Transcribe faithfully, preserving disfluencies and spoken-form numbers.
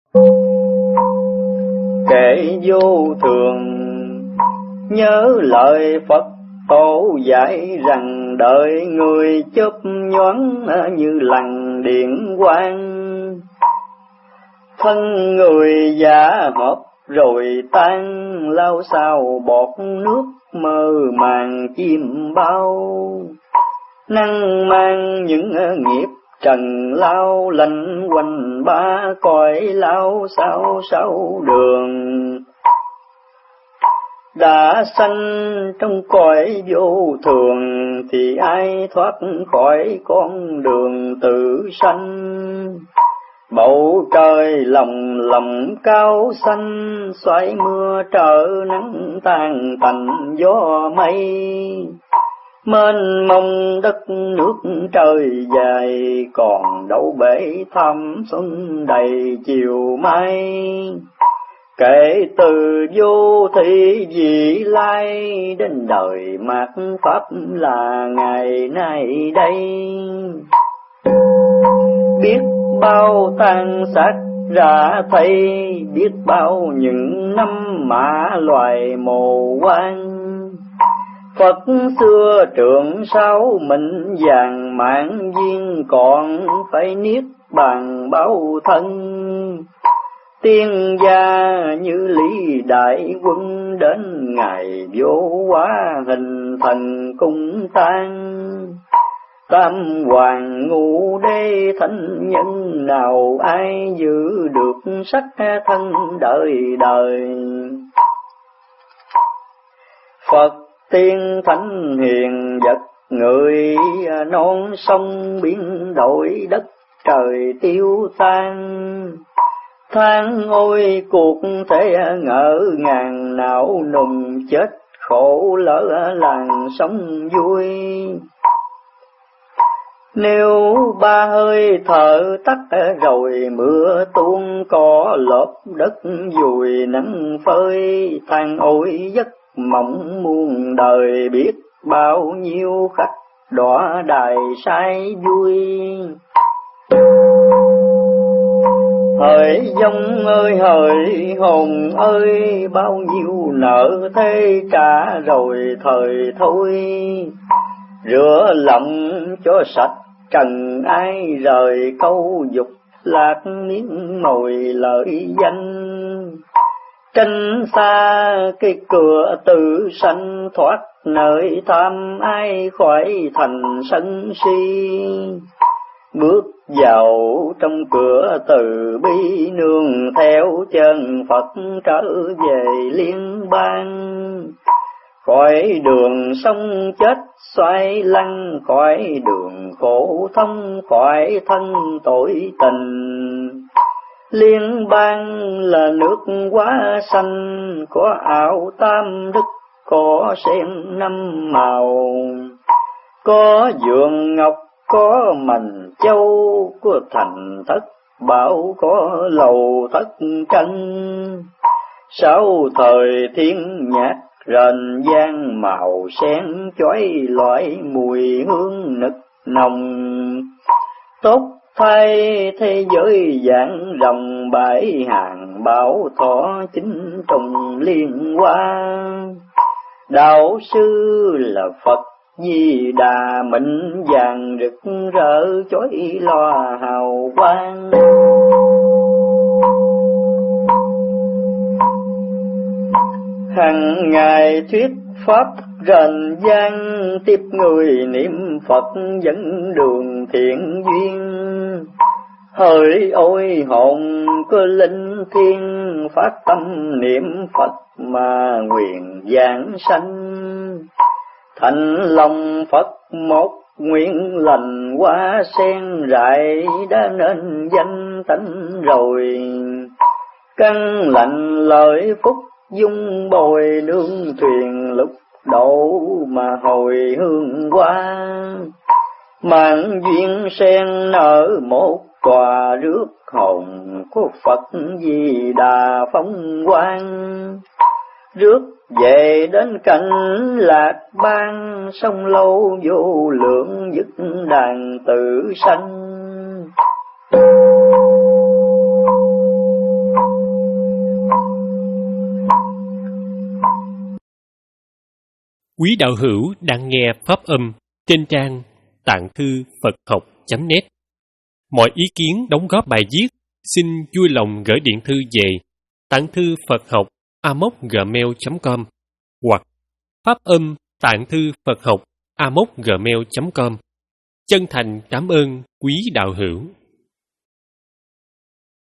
Kệ vô thường nhớ lời Phật tổ dạy rằng đợi người chớp nhoáng như lằn điện quang, thân người giả họp rồi tan lao sao bọt nước mơ màng chim bao, năng mang những nghiệp trần lao lanh quanh ba cõi lao sao sáu đường. Đã sanh trong cõi vô thường thì ai thoát khỏi con đường tự sanh. Bầu trời lồng lầm cao xanh, xoáy mưa trở nắng tan tành gió mây. Mênh mông đất nước trời dài, còn đâu bể thăm xuân đầy chiều mai. Kể từ vô thị vị lai, đến đời mạt pháp là ngày nay đây. Biết bao tàn sát ra thấy, biết bao những năm mã loài mồ quan. Phật xưa trượng sáu mệnh vàng mạng duyên, còn phải niết bàn báo thân. Tiên gia như Lý Đại Quân, đến ngày vô hóa hình thần cung tan. Tam hoàng ngũ đế thánh nhân, nào ai giữ được sắc thân đời đời. Phật tiên thánh hiền vật người, non sông biến đổi đất trời tiêu tan. Than ôi cuộc thế ngỡ ngàn, não nùng chết khổ lỡ làng sống vui. Nếu ba hơi thở tắt rồi, mưa tuôn cỏ lốp đất dùi nắng phơi. Than ôi giấc mộng muôn đời, biết bao nhiêu khách đọa đài say vui. Hỡi dông ơi hỡi hồn ơi, bao nhiêu nợ thế trả rồi thời thôi. Rửa lòng cho sạch trần ai, rời câu dục lạc miếng mồi lợi danh. Tránh xa cái cửa tự sanh, thoát nơi tham ai khỏi thành sân si. Bước vào trong cửa từ bi, nương theo chân Phật trở về liên bang. Khỏi đường sông chết xoay lăn, khỏi đường khổ thông, khỏi thân tội tình. Liên bang là nước quá xanh, có ảo tam đức, có sen năm màu. Có vườn ngọc, có mành châu, có thành thất bảo, có lầu thất tranh. Sáu thời thiên nhạc rền vang, màu sen chói loại mùi hương nực nồng. Tốt thay thế giới dạng rồng, bãi hàng bảo thọ chính trùng liên hoa. Đạo sư là Phật Di Đà, mệnh vàng rực rỡ chói lòa hào quang. Hằng ngày thuyết pháp rền vang, tiếp người niệm Phật dẫn đường thiện duyên. Hỡi ôi hồn có linh thiêng, phát tâm niệm Phật mà nguyện giảng sanh. Thành lòng Phật một nguyện lành, hoa sen rải đã nên danh tánh rồi. Căn lành lợi phúc dung bồi, nương thuyền lúc đổ mà hồi hương qua. Mạng duyên sen nở một tòa rước hồn, của Phật Di Đà phong quang. Rước về đến cảnh lạc bang, sông lâu vô lượng dứt đàn tự sanh. Quý đạo hữu đang nghe pháp âm trên trang tạng thư Phật học chấm net. Mọi ý kiến đóng góp bài viết xin vui lòng gửi điện thư về tạng thư Phật học a m o c gmail chấm com hoặc pháp âm tạng thư Phật học a m o c gmail chấm com. Chân thành cảm ơn quý đạo hữu.